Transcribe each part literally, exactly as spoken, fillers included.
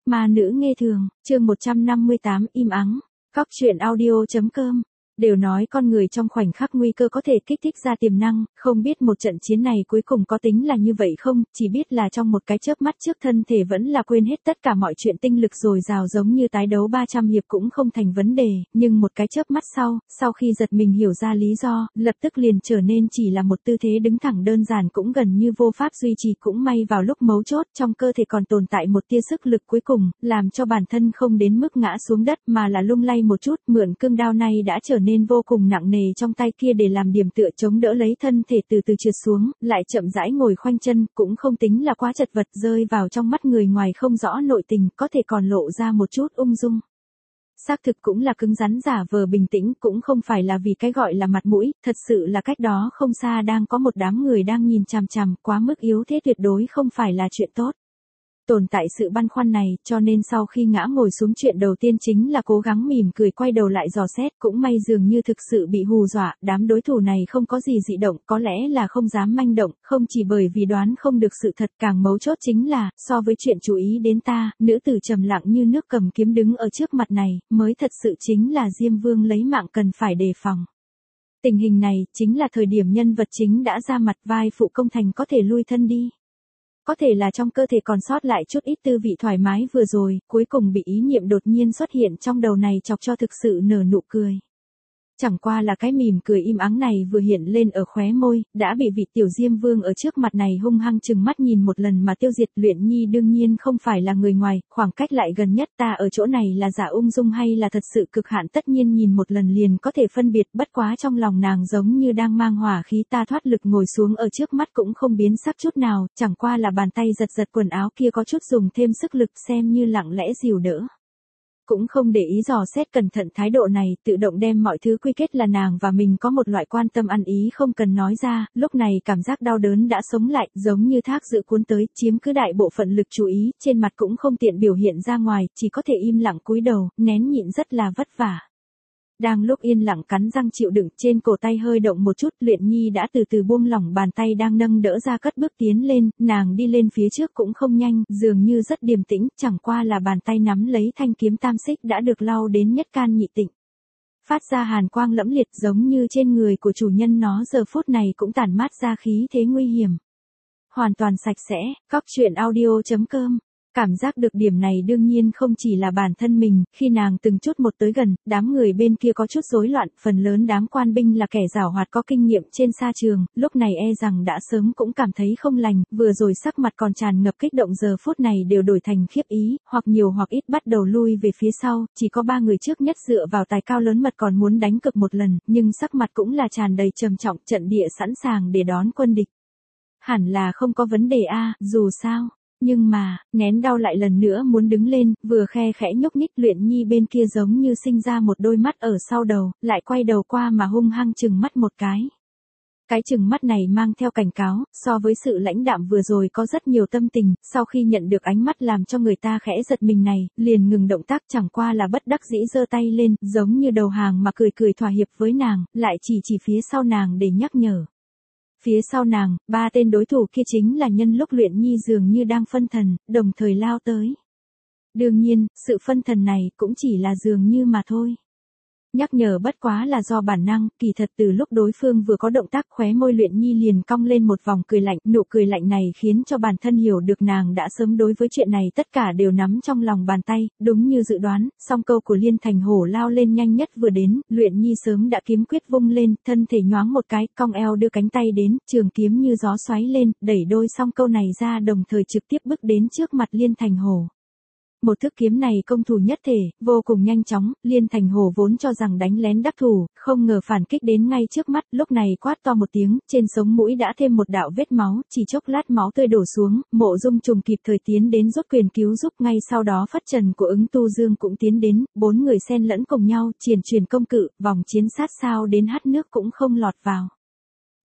Ma nữ nghe thường, chương một trăm năm mươi tám im ắng. Cóc truyện audio chấm com. Đều nói con người trong khoảnh khắc nguy cơ có thể kích thích ra tiềm năng, không biết một trận chiến này cuối cùng có tính là như vậy không, chỉ biết là trong một cái chớp mắt trước thân thể vẫn là quên hết tất cả mọi chuyện, tinh lực dồi dào giống như tái đấu ba trăm hiệp cũng không thành vấn đề, nhưng một cái chớp mắt sau, sau khi giật mình hiểu ra lý do, lập tức liền trở nên chỉ là một tư thế đứng thẳng đơn giản cũng gần như vô pháp duy trì. Cũng may vào lúc mấu chốt trong cơ thể còn tồn tại một tia sức lực cuối cùng, làm cho bản thân không đến mức ngã xuống đất mà là lung lay một chút, mượn cương đao này đã trở nên nên vô cùng nặng nề trong tay kia để làm điểm tựa chống đỡ lấy thân thể từ từ trượt xuống, lại chậm rãi ngồi khoanh chân, cũng không tính là quá chật vật, rơi vào trong mắt người ngoài không rõ nội tình, có thể còn lộ ra một chút ung dung. Xác thực cũng là cứng rắn giả vờ bình tĩnh, cũng không phải là vì cái gọi là mặt mũi, thật sự là cách đó không xa đang có một đám người đang nhìn chằm chằm, quá mức yếu thế tuyệt đối không phải là chuyện tốt. Tồn tại sự băn khoăn này, cho nên sau khi ngã ngồi xuống chuyện đầu tiên chính là cố gắng mỉm cười quay đầu lại dò xét, cũng may dường như thực sự bị hù dọa, đám đối thủ này không có gì dị động, có lẽ là không dám manh động, không chỉ bởi vì đoán không được sự thật, càng mấu chốt chính là, so với chuyện chú ý đến ta, nữ tử trầm lặng như nước cầm kiếm đứng ở trước mặt này, mới thật sự chính là Diêm Vương lấy mạng cần phải đề phòng. Tình hình này, chính là thời điểm nhân vật chính đã ra mặt, vai phụ công thành có thể lui thân đi. Có thể là trong cơ thể còn sót lại chút ít tư vị thoải mái vừa rồi, cuối cùng bị ý niệm đột nhiên xuất hiện trong đầu này chọc cho thực sự nở nụ cười. Chẳng qua là cái mỉm cười im ắng này vừa hiện lên ở khóe môi, đã bị vị tiểu Diêm Vương ở trước mặt này hung hăng chừng mắt nhìn một lần mà tiêu diệt. Luyện Nhi đương nhiên không phải là người ngoài, khoảng cách lại gần nhất, ta ở chỗ này là giả ung dung hay là thật sự cực hạn tất nhiên nhìn một lần liền có thể phân biệt, bất quá trong lòng nàng giống như đang mang hỏa khí. Ta thoát lực ngồi xuống ở trước mắt cũng không biến sắc chút nào, chẳng qua là bàn tay giật giật quần áo kia có chút dùng thêm sức lực, xem như lặng lẽ dìu đỡ. Cũng không để ý dò xét cẩn thận, thái độ này tự động đem mọi thứ quy kết là nàng và mình có một loại quan tâm ăn ý không cần nói ra, lúc này cảm giác đau đớn đã sống lại, giống như thác dự cuốn tới, chiếm cứ đại bộ phận lực chú ý, trên mặt cũng không tiện biểu hiện ra ngoài, chỉ có thể im lặng cúi đầu, nén nhịn rất là vất vả. Đang lúc yên lặng cắn răng chịu đựng, trên cổ tay hơi động một chút, Luyện Nhi đã từ từ buông lỏng bàn tay đang nâng đỡ ra, cất bước tiến lên, nàng đi lên phía trước cũng không nhanh, dường như rất điềm tĩnh, chẳng qua là bàn tay nắm lấy thanh kiếm tam xích đã được lau đến nhất can nhị tịnh. Phát ra hàn quang lẫm liệt, giống như trên người của chủ nhân nó giờ phút này cũng tản mát ra khí thế nguy hiểm. Hoàn toàn sạch sẽ, cóc truyện audio chấm com. Cảm giác được điểm này đương nhiên không chỉ là bản thân mình, khi nàng từng chút một tới gần, đám người bên kia có chút rối loạn, phần lớn đám quan binh là kẻ giảo hoạt có kinh nghiệm trên sa trường, lúc này e rằng đã sớm cũng cảm thấy không lành, vừa rồi sắc mặt còn tràn ngập kích động giờ phút này đều đổi thành khiếp ý, hoặc nhiều hoặc ít bắt đầu lui về phía sau, chỉ có ba người trước nhất dựa vào tài cao lớn mật còn muốn đánh cực một lần, nhưng sắc mặt cũng là tràn đầy trầm trọng, trận địa sẵn sàng để đón quân địch. Hẳn là không có vấn đề a, dù sao. Nhưng mà, nén đau lại lần nữa muốn đứng lên, vừa khe khẽ nhúc nhích. Luyện Nhi bên kia giống như sinh ra một đôi mắt ở sau đầu, lại quay đầu qua mà hung hăng chừng mắt một cái. Cái chừng mắt này mang theo cảnh cáo, so với sự lãnh đạm vừa rồi có rất nhiều tâm tình, sau khi nhận được ánh mắt làm cho người ta khẽ giật mình này, liền ngừng động tác, chẳng qua là bất đắc dĩ giơ tay lên, giống như đầu hàng mà cười cười thỏa hiệp với nàng, lại chỉ chỉ phía sau nàng để nhắc nhở. Phía sau nàng, ba tên đối thủ kia chính là nhân lúc Luyện Nhi dường như đang phân thần, đồng thời lao tới. Đương nhiên, sự phân thần này cũng chỉ là dường như mà thôi. Nhắc nhở bất quá là do bản năng, kỳ thật từ lúc đối phương vừa có động tác khóe môi Luyện Nhi liền cong lên một vòng cười lạnh, nụ cười lạnh này khiến cho bản thân hiểu được nàng đã sớm đối với chuyện này tất cả đều nắm trong lòng bàn tay, đúng như dự đoán, song câu của Liên Thành Hổ lao lên nhanh nhất vừa đến, Luyện Nhi sớm đã kiếm quyết vung lên, thân thể nhoáng một cái, cong eo đưa cánh tay đến, trường kiếm như gió xoáy lên, đẩy đôi song câu này ra đồng thời trực tiếp bước đến trước mặt Liên Thành Hổ. Một thức kiếm này công thủ nhất thể, vô cùng nhanh chóng, Liên Thành Hổ vốn cho rằng đánh lén đắc thủ, không ngờ phản kích đến ngay trước mắt, lúc này quát to một tiếng, trên sống mũi đã thêm một đạo vết máu, chỉ chốc lát máu tươi đổ xuống, Mộ Dung Trùng kịp thời tiến đến rút quyền cứu giúp, ngay sau đó Phất Trần của Ứng Tu Dương cũng tiến đến, bốn người xen lẫn cùng nhau, triển truyền công cự, vòng chiến sát sao đến hắt nước cũng không lọt vào.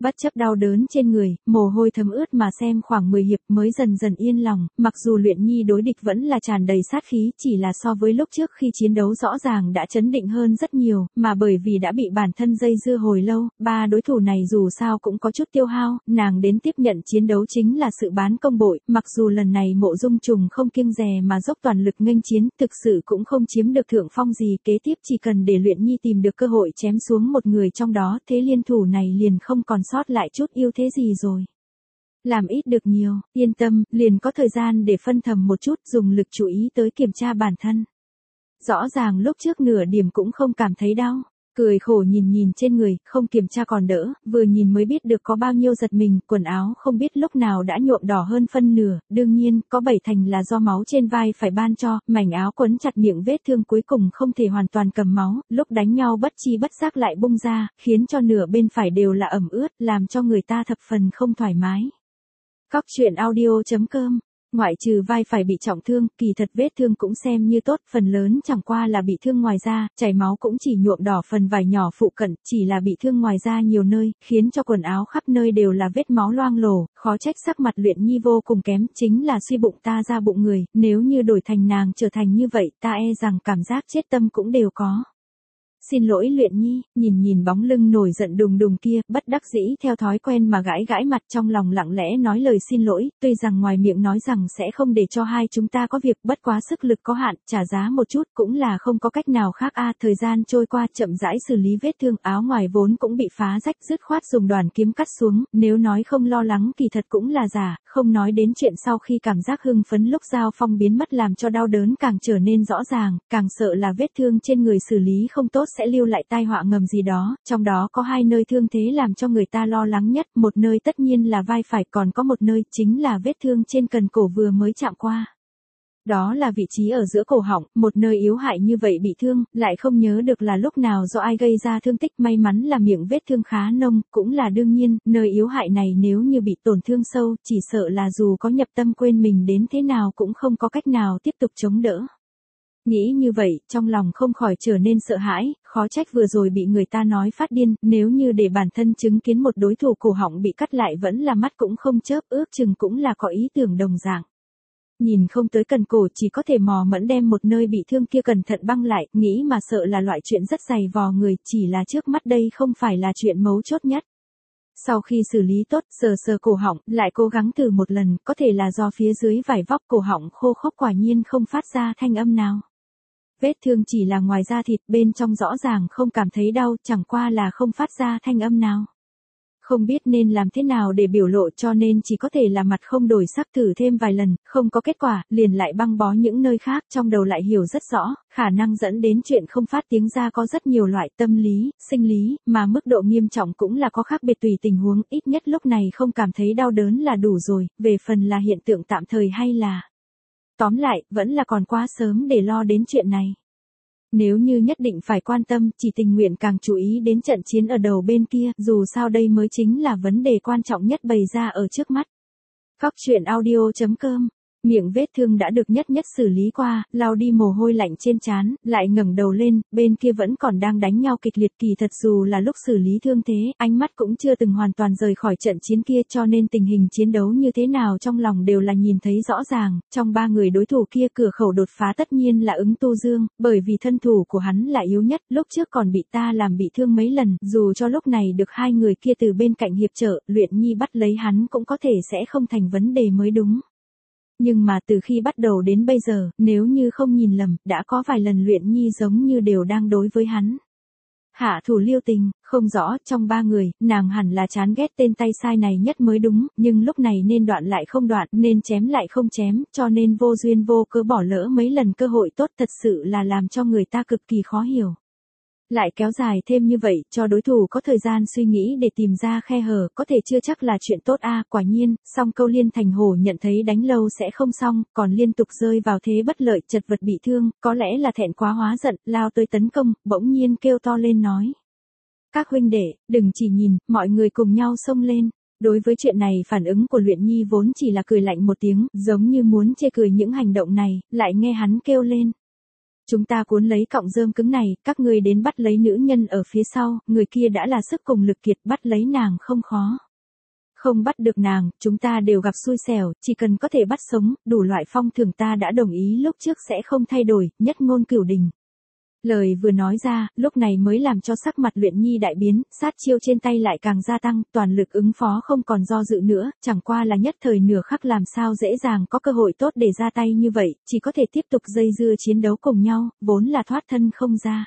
Bất chấp đau đớn trên người, mồ hôi thấm ướt mà xem khoảng mười hiệp mới dần dần yên lòng, mặc dù Luyện Nhi đối địch vẫn là tràn đầy sát khí, chỉ là so với lúc trước khi chiến đấu rõ ràng đã chấn định hơn rất nhiều, mà bởi vì đã bị bản thân dây dưa hồi lâu, ba đối thủ này dù sao cũng có chút tiêu hao, nàng đến tiếp nhận chiến đấu chính là sự bán công bội, mặc dù lần này Mộ Dung Trùng không kiêng dè mà dốc toàn lực nghênh chiến, thực sự cũng không chiếm được thượng phong gì, kế tiếp chỉ cần để Luyện Nhi tìm được cơ hội chém xuống một người trong đó, thế liên thủ này liền không còn sót lại chút ưu thế gì rồi. Làm ít được nhiều, yên tâm, liền có thời gian để phân thầm một chút, dùng lực chú ý tới kiểm tra bản thân. Rõ ràng lúc trước nửa điểm cũng không cảm thấy đau. Cười khổ nhìn nhìn trên người, không kiểm tra còn đỡ, vừa nhìn mới biết được có bao nhiêu giật mình, quần áo không biết lúc nào đã nhuộm đỏ hơn phân nửa, đương nhiên, có bảy thành là do máu trên vai phải ban cho, mảnh áo quấn chặt miệng vết thương cuối cùng không thể hoàn toàn cầm máu, lúc đánh nhau bất chi bất giác lại bung ra, khiến cho nửa bên phải đều là ẩm ướt, làm cho người ta thập phần không thoải mái. Cóc truyện audio chấm com. Ngoại trừ vai phải bị trọng thương, kỳ thật vết thương cũng xem như tốt, phần lớn chẳng qua là bị thương ngoài da, chảy máu cũng chỉ nhuộm đỏ phần vải nhỏ phụ cận, chỉ là bị thương ngoài da nhiều nơi, khiến cho quần áo khắp nơi đều là vết máu loang lổ, khó trách sắc mặt Luyện Nhi vô cùng kém, chính là suy bụng ta ra bụng người, nếu như đổi thành nàng trở thành như vậy, ta e rằng cảm giác chết tâm cũng đều có. Xin lỗi Luyện Nhi, nhìn nhìn bóng lưng nổi giận đùng đùng kia, bất đắc dĩ theo thói quen mà gãi gãi mặt, trong lòng lặng lẽ nói lời xin lỗi, tuy rằng ngoài miệng nói rằng sẽ không để cho hai chúng ta có việc, bất quá sức lực có hạn, trả giá một chút cũng là không có cách nào khác a. Thời gian trôi qua chậm rãi xử lý vết thương, áo ngoài vốn cũng bị phá rách, dứt khoát dùng đoàn kiếm cắt xuống, nếu nói không lo lắng kỳ thật cũng là giả, không nói đến chuyện sau khi cảm giác hưng phấn lúc giao phong biến mất làm cho đau đớn càng trở nên rõ ràng, càng sợ là vết thương trên người xử lý không tốt sẽ lưu lại tai họa ngầm gì đó, trong đó có hai nơi thương thế làm cho người ta lo lắng nhất, một nơi tất nhiên là vai phải, còn có một nơi chính là vết thương trên cần cổ vừa mới chạm qua. Đó là vị trí ở giữa cổ họng, một nơi yếu hại như vậy bị thương, lại không nhớ được là lúc nào do ai gây ra thương tích, may mắn là miệng vết thương khá nông, cũng là đương nhiên, nơi yếu hại này nếu như bị tổn thương sâu, chỉ sợ là dù có nhập tâm quên mình đến thế nào cũng không có cách nào tiếp tục chống đỡ. Nghĩ như vậy, trong lòng không khỏi trở nên sợ hãi, khó trách vừa rồi bị người ta nói phát điên, nếu như để bản thân chứng kiến một đối thủ cổ họng bị cắt lại vẫn là mắt cũng không chớp, ước chừng cũng là có ý tưởng đồng dạng. Nhìn không tới cần cổ, chỉ có thể mò mẫm đem một nơi bị thương kia cẩn thận băng lại, nghĩ mà sợ là loại chuyện rất dày vò người, chỉ là trước mắt đây không phải là chuyện mấu chốt nhất. Sau khi xử lý tốt, sờ sờ cổ họng, lại cố gắng thử một lần, có thể là do phía dưới vải vóc cổ họng khô khốc quả nhiên không phát ra thanh âm nào. Vết thương chỉ là ngoài da thịt, bên trong rõ ràng không cảm thấy đau, chẳng qua là không phát ra thanh âm nào. Không biết nên làm thế nào để biểu lộ cho nên chỉ có thể là mặt không đổi sắc thử thêm vài lần, không có kết quả, liền lại băng bó những nơi khác, trong đầu lại hiểu rất rõ, khả năng dẫn đến chuyện không phát tiếng ra có rất nhiều loại tâm lý, sinh lý, mà mức độ nghiêm trọng cũng là có khác biệt tùy tình huống, ít nhất lúc này không cảm thấy đau đớn là đủ rồi, về phần là hiện tượng tạm thời hay là... Tóm lại, vẫn là còn quá sớm để lo đến chuyện này. Nếu như nhất định phải quan tâm, chỉ tình nguyện càng chú ý đến trận chiến ở đầu bên kia, dù sao đây mới chính là vấn đề quan trọng nhất bày ra ở trước mắt. Cóc truyện audio chấm com. Miệng vết thương đã được nhất nhất xử lý qua, lau đi mồ hôi lạnh trên trán, lại ngẩng đầu lên, bên kia vẫn còn đang đánh nhau kịch liệt, kỳ thật dù là lúc xử lý thương thế, ánh mắt cũng chưa từng hoàn toàn rời khỏi trận chiến kia, cho nên tình hình chiến đấu như thế nào trong lòng đều là nhìn thấy rõ ràng, trong ba người đối thủ kia cửa khẩu đột phá tất nhiên là Ứng Tu Dương, bởi vì thân thủ của hắn là yếu nhất, lúc trước còn bị ta làm bị thương mấy lần, dù cho lúc này được hai người kia từ bên cạnh hiệp trợ, Luyện Nhi bắt lấy hắn cũng có thể sẽ không thành vấn đề mới đúng. Nhưng mà từ khi bắt đầu đến bây giờ, nếu như không nhìn lầm, đã có vài lần Luyện Nhi giống như đều đang đối với hắn hạ thủ lưu tình, không rõ, trong ba người, nàng hẳn là chán ghét tên tay sai này nhất mới đúng, nhưng lúc này nên đoạn lại không đoạn, nên chém lại không chém, cho nên vô duyên vô cớ bỏ lỡ mấy lần cơ hội tốt, thật sự là làm cho người ta cực kỳ khó hiểu. Lại kéo dài thêm như vậy, cho đối thủ có thời gian suy nghĩ để tìm ra khe hở, có thể chưa chắc là chuyện tốt a. Quả nhiên, song câu Liên Thành Hổ nhận thấy đánh lâu sẽ không xong, còn liên tục rơi vào thế bất lợi, chật vật bị thương, có lẽ là thẹn quá hóa giận, lao tới tấn công, bỗng nhiên kêu to lên nói. Các huynh đệ, đừng chỉ nhìn, mọi người cùng nhau xông lên. Đối với chuyện này phản ứng của Luyện Nhi vốn chỉ là cười lạnh một tiếng, giống như muốn chê cười những hành động này, lại nghe hắn kêu lên. Chúng ta cuốn lấy cọng rơm cứng này, các ngươi đến bắt lấy nữ nhân ở phía sau, người kia đã là sức cùng lực kiệt, bắt lấy nàng không khó. Không bắt được nàng, chúng ta đều gặp xui xẻo, chỉ cần có thể bắt sống, đủ loại phong thưởng ta đã đồng ý lúc trước sẽ không thay đổi, nhất ngôn cửu đình. Lời vừa nói ra, lúc này mới làm cho sắc mặt Luyện Nhi đại biến, sát chiêu trên tay lại càng gia tăng, toàn lực ứng phó không còn do dự nữa, chẳng qua là nhất thời nửa khắc làm sao dễ dàng có cơ hội tốt để ra tay như vậy, chỉ có thể tiếp tục dây dưa chiến đấu cùng nhau, vốn là thoát thân không ra.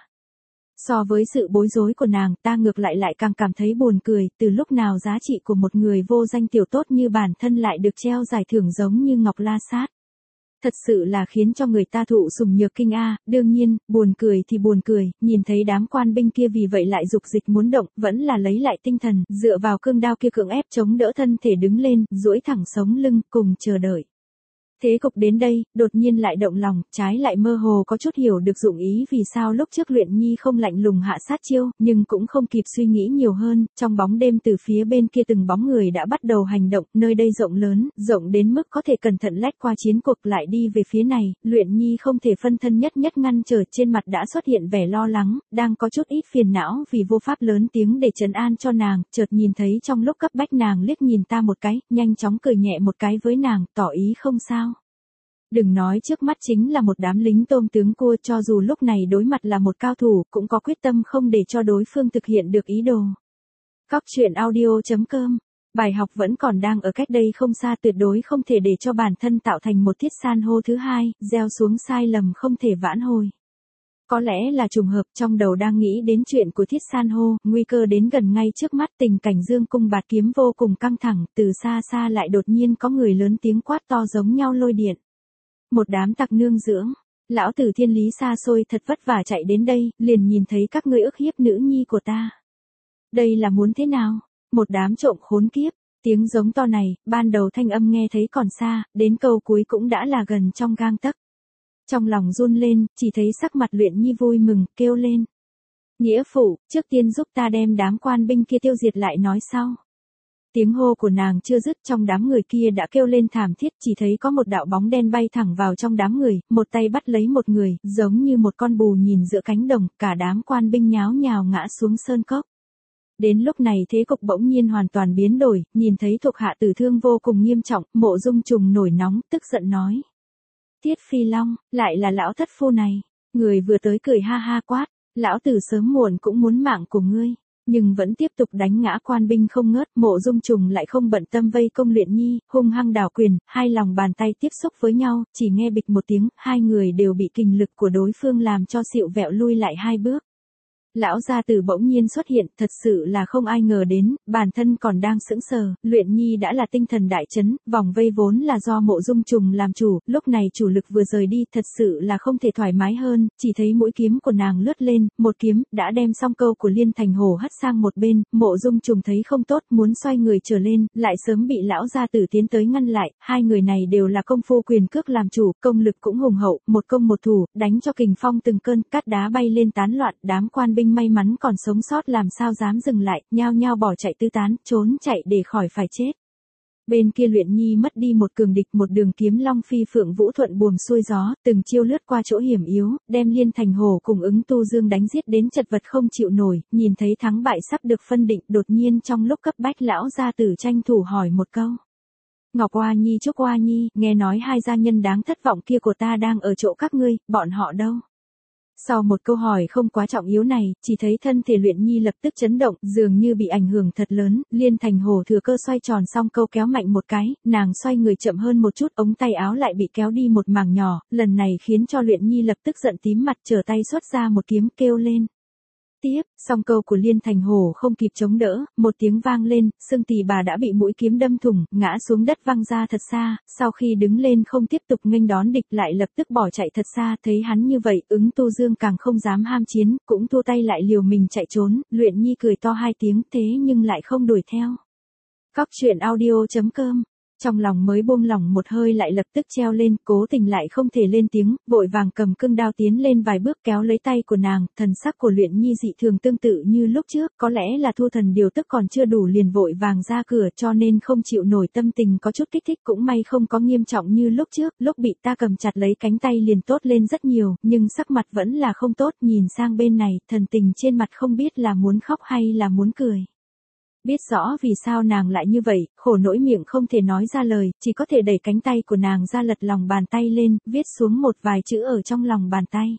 So với sự bối rối của nàng, ta ngược lại lại càng cảm thấy buồn cười, từ lúc nào giá trị của một người vô danh tiểu tốt như bản thân lại được treo giải thưởng giống như Ngọc La Sát. Thật sự là khiến cho người ta thụ sùng nhược kinh a, đương nhiên, buồn cười thì buồn cười, nhìn thấy đám quan binh kia vì vậy lại dục dịch muốn động, vẫn là lấy lại tinh thần, dựa vào cương đao kia cưỡng ép chống đỡ thân thể đứng lên, duỗi thẳng sống lưng, cùng chờ đợi. Thế cục đến đây, đột nhiên lại động lòng, trái lại mơ hồ có chút hiểu được dụng ý vì sao lúc trước Luyện Nhi không lạnh lùng hạ sát chiêu, nhưng cũng không kịp suy nghĩ nhiều hơn, trong bóng đêm từ phía bên kia từng bóng người đã bắt đầu hành động, nơi đây rộng lớn, rộng đến mức có thể cẩn thận lách qua chiến cuộc lại đi về phía này, Luyện Nhi không thể phân thân nhất nhất ngăn trở, trên mặt đã xuất hiện vẻ lo lắng, đang có chút ít phiền não vì vô pháp lớn tiếng để trấn an cho nàng, chợt nhìn thấy trong lúc cấp bách nàng liếc nhìn ta một cái, nhanh chóng cười nhẹ một cái với nàng, tỏ ý không sao. Đừng nói trước mắt chính là một đám lính tôm tướng cua, cho dù lúc này đối mặt là một cao thủ, cũng có quyết tâm không để cho đối phương thực hiện được ý đồ. Cóc truyện audio chấm com. Bài học vẫn còn đang ở cách đây không xa, tuyệt đối không thể để cho bản thân tạo thành một thiết san hô thứ hai, gieo xuống sai lầm không thể vãn hồi. Có lẽ là trùng hợp, trong đầu đang nghĩ đến chuyện của thiết san hô, nguy cơ đến gần ngay trước mắt, tình cảnh dương cung bạt kiếm vô cùng căng thẳng, từ xa xa lại đột nhiên có người lớn tiếng quát to giống nhau lôi điện. Một đám tặc nương dưỡng, lão tử thiên lý xa xôi thật vất vả chạy đến đây, liền nhìn thấy các ngươi ức hiếp nữ nhi của ta. Đây là muốn thế nào? Một đám trộm khốn kiếp, tiếng giống to này, ban đầu thanh âm nghe thấy còn xa, đến câu cuối cũng đã là gần trong gang tấc. Trong lòng run lên, chỉ thấy sắc mặt Luyện Nhi vui mừng, kêu lên. Nghĩa phụ, trước tiên giúp ta đem đám quan binh kia tiêu diệt lại nói sau. Tiếng hô của nàng chưa dứt, trong đám người kia đã kêu lên thảm thiết, chỉ thấy có một đạo bóng đen bay thẳng vào trong đám người, một tay bắt lấy một người, giống như một con bù nhìn giữa cánh đồng, cả đám quan binh nháo nhào ngã xuống sơn cốc. Đến lúc này thế cục bỗng nhiên hoàn toàn biến đổi, nhìn thấy thuộc hạ tử thương vô cùng nghiêm trọng, Mộ Dung Trùng nổi nóng, tức giận nói. Tiết Phi Long, lại là lão thất phu này. Người vừa tới cười ha ha quát, lão tử sớm muộn cũng muốn mạng của ngươi. Nhưng vẫn tiếp tục đánh ngã quan binh không ngớt, Mộ Dung Trùng lại không bận tâm vây công Luyện Nhi, hung hăng đảo quyền, hai lòng bàn tay tiếp xúc với nhau, chỉ nghe bịch một tiếng, hai người đều bị kình lực của đối phương làm cho xịu vẹo lui lại hai bước. Lão gia tử bỗng nhiên xuất hiện, thật sự là không ai ngờ đến, bản thân còn đang sững sờ, Luyện Nhi đã là tinh thần đại chấn, vòng vây vốn là do Mộ Dung Trùng làm chủ, lúc này chủ lực vừa rời đi, thật sự là không thể thoải mái hơn, chỉ thấy mũi kiếm của nàng lướt lên, một kiếm, đã đem song câu của Liên Thành Hổ hất sang một bên, Mộ Dung Trùng thấy không tốt, muốn xoay người trở lên, lại sớm bị lão gia tử tiến tới ngăn lại, hai người này đều là công phu quyền cước làm chủ, công lực cũng hùng hậu, một công một thủ, đánh cho kình phong từng cơn, cát đá bay lên tán loạn, đám quan binh may mắn còn sống sót làm sao dám dừng lại, nhao nhao bỏ chạy tứ tán, trốn chạy để khỏi phải chết. Bên kia Luyện Nhi mất đi một cường địch, một đường kiếm long phi phượng vũ thuận buồm xuôi gió, từng chiêu lướt qua chỗ hiểm yếu, đem Liên Thành Hổ cùng Ứng Tu Dương đánh giết đến chật vật không chịu nổi, nhìn thấy thắng bại sắp được phân định, đột nhiên trong lúc cấp bách lão gia tử tranh thủ hỏi một câu. Ngọc Oa Nhi, Trúc Oa Nhi, nghe nói hai gia nhân đáng thất vọng kia của ta đang ở chỗ các ngươi, bọn họ đâu? Sau một câu hỏi không quá trọng yếu này, chỉ thấy thân thể Luyện Nhi lập tức chấn động, dường như bị ảnh hưởng thật lớn, Liên Thành Hổ thừa cơ xoay tròn xong câu kéo mạnh một cái, nàng xoay người chậm hơn một chút, ống tay áo lại bị kéo đi một mảng nhỏ, lần này khiến cho Luyện Nhi lập tức giận tím mặt, trở tay xuất ra một kiếm, kêu lên. Tiếp, song câu của Liên Thành Hổ không kịp chống đỡ, một tiếng vang lên, xương tỳ bà đã bị mũi kiếm đâm thủng, ngã xuống đất văng ra thật xa, sau khi đứng lên không tiếp tục nghênh đón địch lại lập tức bỏ chạy thật xa, thấy hắn như vậy, Ứng Tu Dương càng không dám ham chiến, cũng thua tay lại liều mình chạy trốn, Luyện Nhi cười to hai tiếng thế nhưng lại không đuổi theo. Cóc truyện audio chấm com Trong lòng mới buông lỏng một hơi lại lập tức treo lên, cố tình lại không thể lên tiếng, vội vàng cầm cương đao tiến lên vài bước kéo lấy tay của nàng, thần sắc của Luyện Nhi dị thường tương tự như lúc trước, có lẽ là thu thần điều tức còn chưa đủ liền vội vàng ra cửa cho nên không chịu nổi, tâm tình có chút kích thích, cũng may không có nghiêm trọng như lúc trước, lúc bị ta cầm chặt lấy cánh tay liền tốt lên rất nhiều, nhưng sắc mặt vẫn là không tốt, nhìn sang bên này, thần tình trên mặt không biết là muốn khóc hay là muốn cười. Biết rõ vì sao nàng lại như vậy, khổ nỗi miệng không thể nói ra lời, chỉ có thể đẩy cánh tay của nàng ra lật lòng bàn tay lên, viết xuống một vài chữ ở trong lòng bàn tay.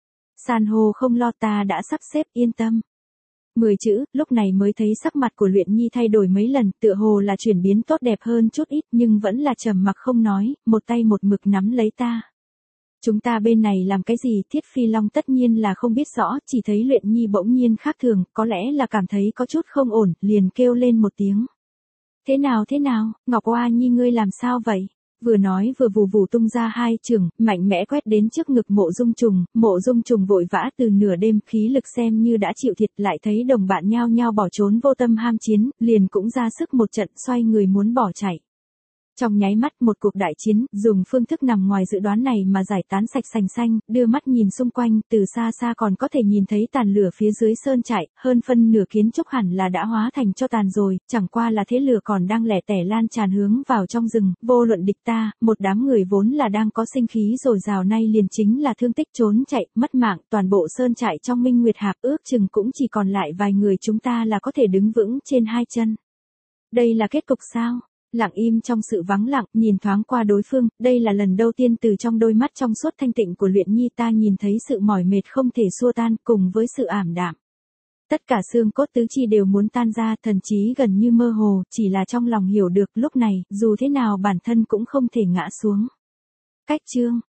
San hô không lo, ta đã sắp xếp, yên tâm. Mười chữ, lúc này mới thấy sắc mặt của Luyện Nhi thay đổi mấy lần, tựa hồ là chuyển biến tốt đẹp hơn chút ít, nhưng vẫn là trầm mặc không nói, một tay một mực nắm lấy ta. Chúng ta bên này làm cái gì? Thiết Phi Long tất nhiên là không biết rõ, chỉ thấy Luyện Nhi bỗng nhiên khác thường, có lẽ là cảm thấy có chút không ổn, liền kêu lên một tiếng. Thế nào thế nào, Ngọc Oa Nhi ngươi làm sao vậy? Vừa nói vừa vù vù tung ra hai chưởng, mạnh mẽ quét đến trước ngực Mộ Dung Trùng, Mộ Dung Trùng vội vã từ nửa đêm, khí lực xem như đã chịu thiệt, lại thấy đồng bạn nhao nhao bỏ trốn vô tâm ham chiến, liền cũng ra sức một trận, xoay người muốn bỏ chạy. Trong nháy mắt một cuộc đại chiến, dùng phương thức nằm ngoài dự đoán này mà giải tán sạch sành xanh, đưa mắt nhìn xung quanh, từ xa xa còn có thể nhìn thấy tàn lửa phía dưới sơn trại, hơn phân nửa kiến trúc hẳn là đã hóa thành cho tàn rồi, chẳng qua là thế lửa còn đang lẻ tẻ lan tràn hướng vào trong rừng, vô luận địch ta, một đám người vốn là đang có sinh khí dồi dào nay liền chính là thương tích trốn chạy, mất mạng, toàn bộ sơn trại trong Minh Nguyệt Hạp ước chừng cũng chỉ còn lại vài người chúng ta là có thể đứng vững trên hai chân. Đây là kết cục sao? Lặng im trong sự vắng lặng, nhìn thoáng qua đối phương, đây là lần đầu tiên từ trong đôi mắt trong suốt thanh tịnh của Luyện Nhi ta nhìn thấy sự mỏi mệt không thể xua tan, cùng với sự ảm đạm. Tất cả xương cốt tứ chi đều muốn tan ra, thần trí gần như mơ hồ, chỉ là trong lòng hiểu được lúc này, dù thế nào bản thân cũng không thể ngã xuống. Cách chương